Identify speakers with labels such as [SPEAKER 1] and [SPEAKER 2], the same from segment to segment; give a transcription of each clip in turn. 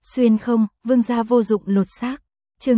[SPEAKER 1] Xuyên không, vương gia vô dụng lột xác. Chương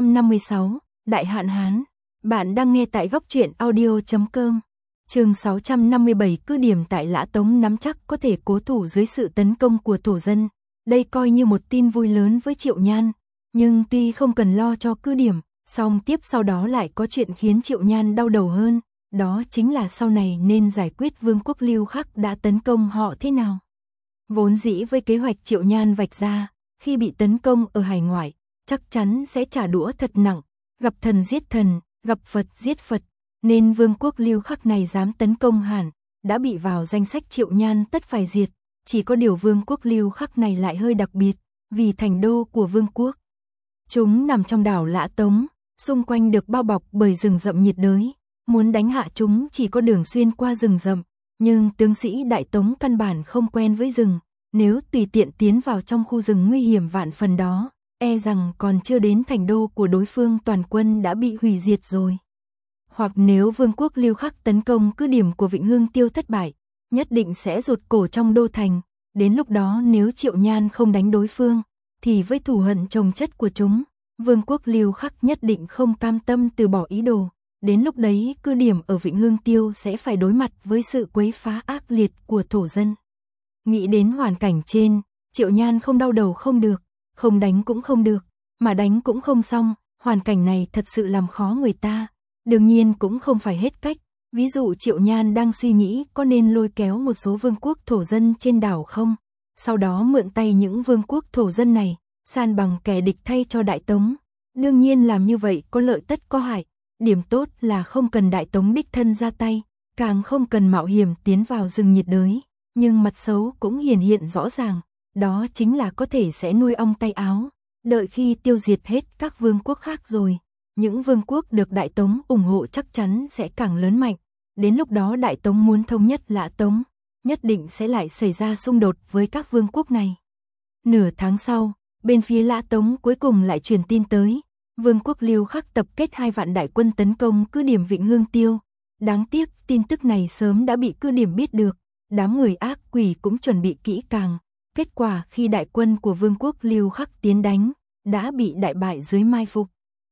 [SPEAKER 1] 656, Đại hạn hán. Bạn đang nghe tại góc truyện audio.com. Chương 657, cứ điểm tại Lã Tống nắm chắc có thể cố thủ dưới sự tấn công của thổ dân. Đây coi như một tin vui lớn với Triệu Nhan, nhưng tuy không cần lo cho cứ điểm, song tiếp sau đó lại có chuyện khiến Triệu Nhan đau đầu hơn, đó chính là sau này nên giải quyết vương quốc Lưu Khắc đã tấn công họ thế nào. Vốn dĩ với kế hoạch Triệu Nhan vạch ra, khi bị tấn công ở hải ngoại, chắc chắn sẽ trả đũa thật nặng, gặp thần giết thần, gặp Phật giết Phật, nên vương quốc Lưu Khắc này dám tấn công hẳn, đã bị vào danh sách Triệu Nhan tất phải diệt. Chỉ có điều vương quốc Lưu Khắc này lại hơi đặc biệt, vì thành đô của vương quốc. Chúng nằm trong đảo Lã Tống, xung quanh được bao bọc bởi rừng rậm nhiệt đới, muốn đánh hạ chúng chỉ có đường xuyên qua rừng rậm, nhưng tướng sĩ Đại Tống căn bản không quen với rừng, nếu tùy tiện tiến vào trong khu rừng nguy hiểm vạn phần đó, e rằng còn chưa đến thành đô của đối phương toàn quân đã bị hủy diệt rồi. Hoặc nếu vương quốc Lưu Khắc tấn công cứ điểm của Vịnh Hương Tiêu thất bại, nhất định sẽ rụt cổ trong đô thành, đến lúc đó nếu Triệu Nhan không đánh đối phương, thì với thù hận chồng chất của chúng, vương quốc Lưu Khắc nhất định không cam tâm từ bỏ ý đồ, đến lúc đấy cứ điểm ở Vịnh Hương Tiêu sẽ phải đối mặt với sự quấy phá ác liệt của thổ dân. Nghĩ đến hoàn cảnh trên, Triệu Nhan không đau đầu không được, không đánh cũng không được, mà đánh cũng không xong, hoàn cảnh này thật sự làm khó người ta, đương nhiên cũng không phải hết cách. Ví dụ Triệu Nhan đang suy nghĩ có nên lôi kéo một số vương quốc thổ dân trên đảo không, sau đó mượn tay những vương quốc thổ dân này, san bằng kẻ địch thay cho Đại Tống. Đương nhiên làm như vậy có lợi tất có hại, điểm tốt là không cần Đại Tống đích thân ra tay, càng không cần mạo hiểm tiến vào rừng nhiệt đới, nhưng mặt xấu cũng hiển hiện rõ ràng, đó chính là có thể sẽ nuôi ong tay áo, đợi khi tiêu diệt hết các vương quốc khác rồi. Những vương quốc được Đại Tống ủng hộ chắc chắn sẽ càng lớn mạnh, đến lúc đó Đại Tống muốn thống nhất Lã Tống, nhất định sẽ lại xảy ra xung đột với các vương quốc này. Nửa tháng sau, bên phía Lã Tống cuối cùng lại truyền tin tới, vương quốc Lưu Khắc tập kết 2 vạn đại quân tấn công cứ điểm Vịnh Hương Tiêu. Đáng tiếc, tin tức này sớm đã bị cứ điểm biết được, đám người ác quỷ cũng chuẩn bị kỹ càng, kết quả khi đại quân của vương quốc Lưu Khắc tiến đánh, đã bị đại bại dưới mai phục.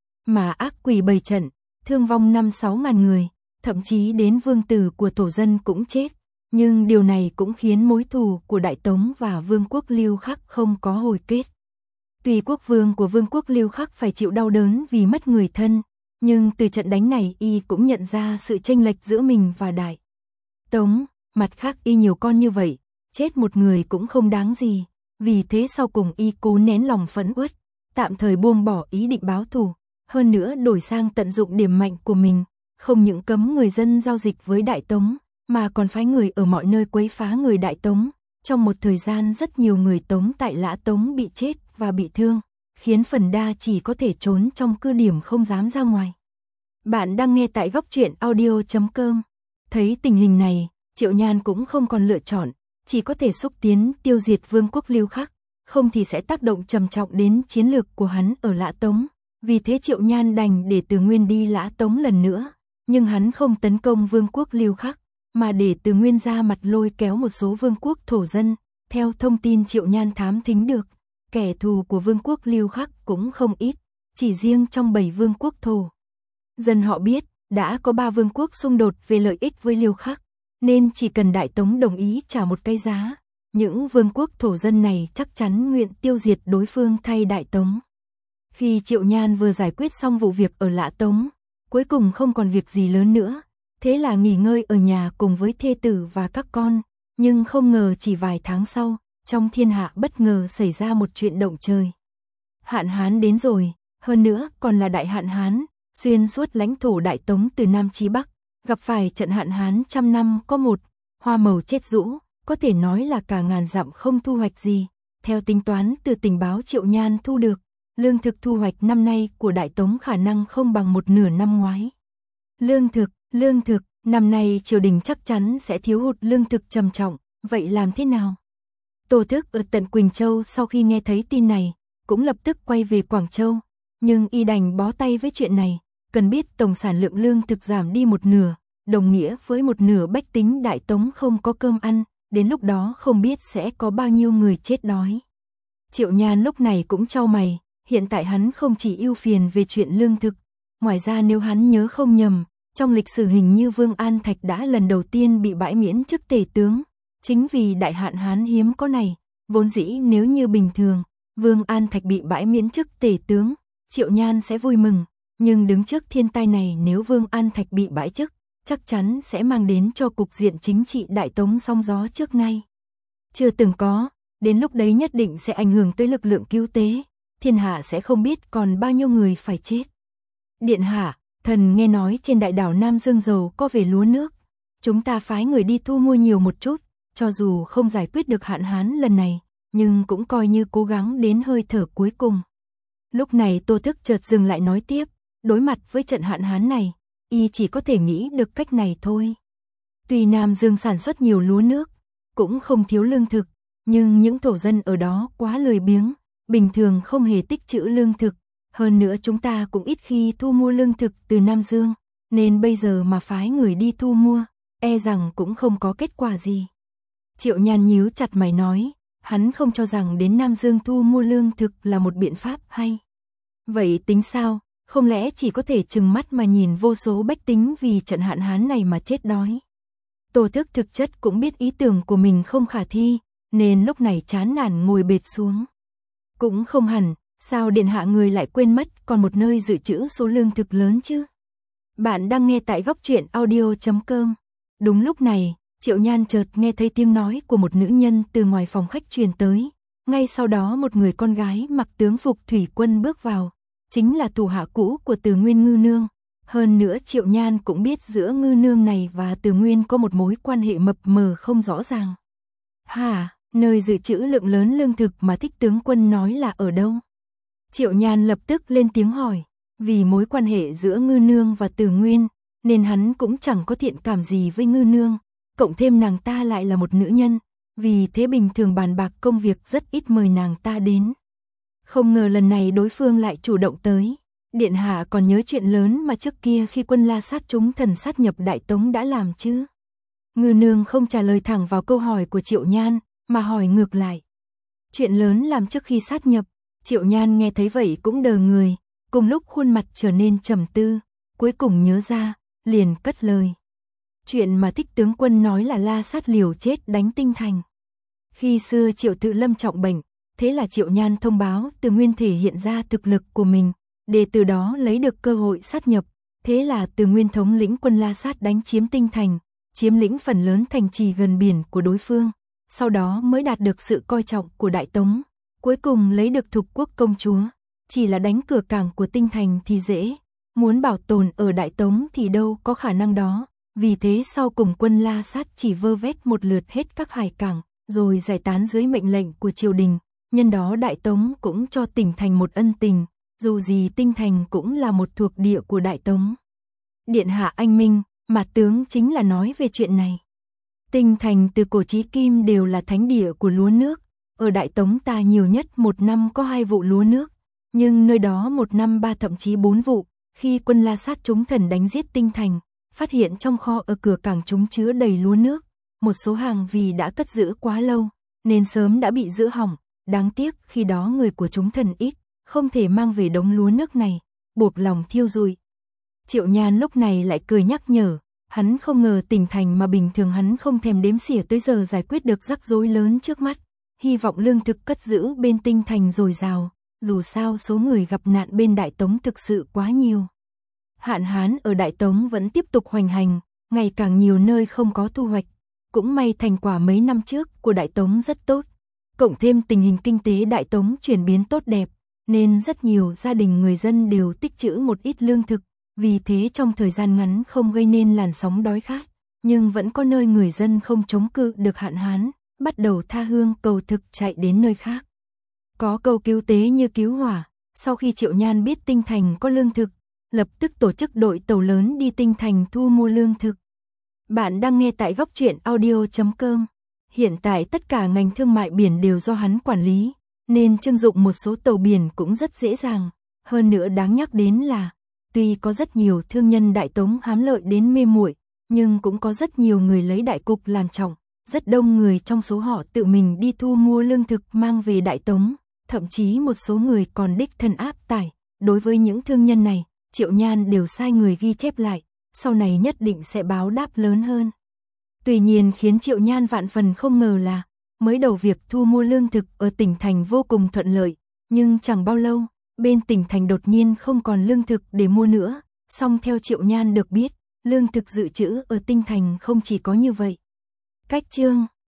[SPEAKER 1] Mà ác quỷ bày trận, thương vong 5-6 ngàn người, thậm chí đến vương tử của thổ dân cũng chết, nhưng điều này cũng khiến mối thù của Đại Tống và vương quốc Lưu Khắc không có hồi kết. Tuy quốc vương của vương quốc Lưu Khắc phải chịu đau đớn vì mất người thân, nhưng từ trận đánh này y cũng nhận ra sự chênh lệch giữa mình và Đại Tống, mặt khác y nhiều con như vậy, chết một người cũng không đáng gì, vì thế sau cùng y cố nén lòng phẫn uất, tạm thời buông bỏ ý định báo thù. Hơn nữa đổi sang tận dụng điểm mạnh của mình, không những cấm người dân giao dịch với Đại Tống, mà còn phái người ở mọi nơi quấy phá người Đại Tống. Trong một thời gian rất nhiều người Tống tại Lã Tống bị chết và bị thương, khiến phần đa chỉ có thể trốn trong cứ điểm không dám ra ngoài. Bạn đang nghe tại góc truyện audio.com. Thấy tình hình này, Triệu Nhan cũng không còn lựa chọn, chỉ có thể xúc tiến tiêu diệt vương quốc Lưu Khắc, không thì sẽ tác động trầm trọng đến chiến lược của hắn ở Lã Tống. Vì thế Triệu Nhan đành để Từ Nguyên đi Lã Tống lần nữa, nhưng hắn không tấn công vương quốc Lưu Khắc, mà để Từ Nguyên ra mặt lôi kéo một số vương quốc thổ dân. Theo thông tin Triệu Nhan thám thính được, kẻ thù của vương quốc Lưu Khắc cũng không ít, chỉ riêng trong 7 vương quốc thổ dân họ biết, đã có 3 vương quốc xung đột về lợi ích với Lưu Khắc, nên chỉ cần Đại Tống đồng ý trả một cái giá, những vương quốc thổ dân này chắc chắn nguyện tiêu diệt đối phương thay Đại Tống. Khi Triệu Nhan vừa giải quyết xong vụ việc ở Lã Tống, cuối cùng không còn việc gì lớn nữa, thế là nghỉ ngơi ở nhà cùng với thê tử và các con, nhưng không ngờ chỉ vài tháng sau, trong thiên hạ bất ngờ xảy ra một chuyện động trời. Hạn hán đến rồi, hơn nữa còn là đại hạn hán, xuyên suốt lãnh thổ Đại Tống từ Nam chí Bắc, gặp phải trận hạn hán trăm năm có một, hoa màu chết rũ, có thể nói là cả ngàn dặm không thu hoạch gì. Theo tính toán từ tình báo Triệu Nhan thu được, lương thực thu hoạch năm nay của Đại Tống khả năng không bằng một nửa năm ngoái. Lương thực, năm nay triều đình chắc chắn sẽ thiếu hụt lương thực trầm trọng, vậy làm thế nào? Tô Thức ở tận Quỳnh Châu sau khi nghe thấy tin này, cũng lập tức quay về Quảng Châu, nhưng y đành bó tay với chuyện này, cần biết tổng sản lượng lương thực giảm đi một nửa, đồng nghĩa với một nửa bách tính Đại Tống không có cơm ăn, đến lúc đó không biết sẽ có bao nhiêu người chết đói. Triệu Nhan lúc này cũng chau mày, hiện tại hắn không chỉ ưu phiền về chuyện lương thực, ngoài ra nếu hắn nhớ không nhầm, trong lịch sử hình như Vương An Thạch đã lần đầu tiên bị bãi miễn chức tể tướng, chính vì đại hạn hán hiếm có này, vốn dĩ nếu như bình thường, Vương An Thạch bị bãi miễn chức tể tướng, Triệu Nhan sẽ vui mừng, nhưng đứng trước thiên tai này nếu Vương An Thạch bị bãi chức, chắc chắn sẽ mang đến cho cục diện chính trị Đại Tống sóng gió trước nay chưa từng có, đến lúc đấy nhất định sẽ ảnh hưởng tới lực lượng cứu tế, thiên hạ sẽ không biết còn bao nhiêu người phải chết. Điện hạ, thần nghe nói trên đại đảo Nam Dương giàu có về lúa nước, chúng ta phái người đi thu mua nhiều một chút, cho dù không giải quyết được hạn hán lần này, nhưng cũng coi như cố gắng đến hơi thở cuối cùng. Lúc này Tô Thức chợt dừng lại nói tiếp, đối mặt với trận hạn hán này, y chỉ có thể nghĩ được cách này thôi. Tuy Nam Dương sản xuất nhiều lúa nước, cũng không thiếu lương thực, nhưng những thổ dân ở đó quá lười biếng, bình thường không hề tích trữ lương thực, hơn nữa chúng ta cũng ít khi thu mua lương thực từ Nam Dương, nên bây giờ mà phái người đi thu mua, e rằng cũng không có kết quả gì. Triệu Nhan nhíu chặt mày nói, hắn không cho rằng đến Nam Dương thu mua lương thực là một biện pháp hay. Vậy tính sao, không lẽ chỉ có thể trừng mắt mà nhìn vô số bách tính vì trận hạn hán này mà chết đói. Tô Thức thực chất cũng biết ý tưởng của mình không khả thi, nên lúc này chán nản ngồi bệt xuống. Cũng không hẳn, sao điện hạ người lại quên mất còn một nơi dự trữ số lương thực lớn chứ? Bạn đang nghe tại góc truyện audio.com. Đúng lúc này, Triệu Nhan chợt nghe thấy tiếng nói của một nữ nhân từ ngoài phòng khách truyền tới. Ngay sau đó một người con gái mặc tướng phục thủy quân bước vào, chính là thủ hạ cũ của Từ Nguyên Ngư Nương. Hơn nữa Triệu Nhan cũng biết giữa Ngư Nương này và Từ Nguyên có một mối quan hệ mập mờ không rõ ràng. Hả, nơi dự trữ lượng lớn lương thực mà Thích tướng quân nói là ở đâu? Triệu Nhan lập tức lên tiếng hỏi, vì mối quan hệ giữa Ngư Nương và Từ Nguyên, nên hắn cũng chẳng có thiện cảm gì với Ngư Nương, cộng thêm nàng ta lại là một nữ nhân, vì thế bình thường bàn bạc công việc rất ít mời nàng ta đến. Không ngờ lần này đối phương lại chủ động tới. Điện hạ còn nhớ chuyện lớn mà trước kia khi quân La Sát chúng thần sát nhập Đại Tống đã làm chứ? Ngư Nương không trả lời thẳng vào câu hỏi của Triệu Nhan, mà hỏi ngược lại. Chuyện lớn làm trước khi sát nhập, Triệu Nhan nghe thấy vậy cũng đờ người, cùng lúc khuôn mặt trở nên trầm tư, cuối cùng nhớ ra, liền cất lời. Chuyện mà Thích tướng quân nói là La Sát liều chết đánh Tinh Thành. Khi xưa Triệu Tự Lâm trọng bệnh, thế là Triệu Nhan thông báo Từ Nguyên thể hiện ra thực lực của mình, để từ đó lấy được cơ hội sát nhập, thế là Từ Nguyên thống lĩnh quân La Sát đánh chiếm Tinh Thành, chiếm lĩnh phần lớn thành trì gần biển của đối phương, sau đó mới đạt được sự coi trọng của Đại Tống, cuối cùng lấy được Thục Quốc công chúa, chỉ là đánh cửa cảng của Tinh Thành thì dễ, muốn bảo tồn ở Đại Tống thì đâu có khả năng đó, vì thế sau cùng quân La Sát chỉ vơ vét một lượt hết các hải cảng, rồi giải tán dưới mệnh lệnh của triều đình, nhân đó Đại Tống cũng cho tỉnh thành một ân tình, dù gì Tinh Thành cũng là một thuộc địa của Đại Tống. Điện hạ anh minh, mà tướng chính là nói về chuyện này. Tinh Thành từ cổ chí kim đều là thánh địa của lúa nước, ở Đại Tống ta nhiều nhất một năm có 2 vụ lúa nước, nhưng nơi đó một năm 3 thậm chí 4 vụ, khi quân La Sát chúng thần đánh giết Tinh Thành, phát hiện trong kho ở cửa cảng chúng chứa đầy lúa nước, một số hàng vì đã cất giữ quá lâu, nên sớm đã bị giữ hỏng, đáng tiếc khi đó người của chúng thần ít, không thể mang về đống lúa nước này, buộc lòng thiêu rụi. Triệu Nhan lúc này lại cười nhắc nhở, hắn không ngờ Tỉnh Thành mà bình thường hắn không thèm đếm xỉa tới giờ giải quyết được rắc rối lớn trước mắt, hy vọng lương thực cất giữ bên Tinh Thành dồi dào, dù sao số người gặp nạn bên Đại Tống thực sự quá nhiều. Hạn hán ở Đại Tống vẫn tiếp tục hoành hành, ngày càng nhiều nơi không có thu hoạch, cũng may thành quả mấy năm trước của Đại Tống rất tốt, cộng thêm tình hình kinh tế Đại Tống chuyển biến tốt đẹp, nên rất nhiều gia đình người dân đều tích trữ một ít lương thực, vì thế trong thời gian ngắn không gây nên làn sóng đói khát, nhưng vẫn có nơi người dân không chống cự được hạn hán, bắt đầu tha hương cầu thực chạy đến nơi khác. Có câu cứu tế như cứu hỏa, sau khi Triệu Nhan biết Tinh Thành có lương thực, lập tức tổ chức đội tàu lớn đi Tinh Thành thu mua lương thực. Bạn đang nghe tại góc truyện audio.com. Hiện tại tất cả ngành thương mại biển đều do hắn quản lý, nên trưng dụng một số tàu biển cũng rất dễ dàng. Hơn nữa đáng nhắc đến là, tuy có rất nhiều thương nhân Đại Tống hám lợi đến mê muội, nhưng cũng có rất nhiều người lấy đại cục làm trọng, rất đông người trong số họ tự mình đi thu mua lương thực mang về Đại Tống, thậm chí một số người còn đích thân áp tải. Đối với những thương nhân này, Triệu Nhan đều sai người ghi chép lại, sau này nhất định sẽ báo đáp lớn hơn. Tuy nhiên khiến Triệu Nhan vạn phần không ngờ là, mới đầu việc thu mua lương thực ở tỉnh thành vô cùng thuận lợi, nhưng chẳng bao lâu, bên tỉnh thành đột nhiên không còn lương thực để mua nữa, song theo Triệu Nhan được biết, lương thực dự trữ ở tinh thành không chỉ có như vậy. Cách chương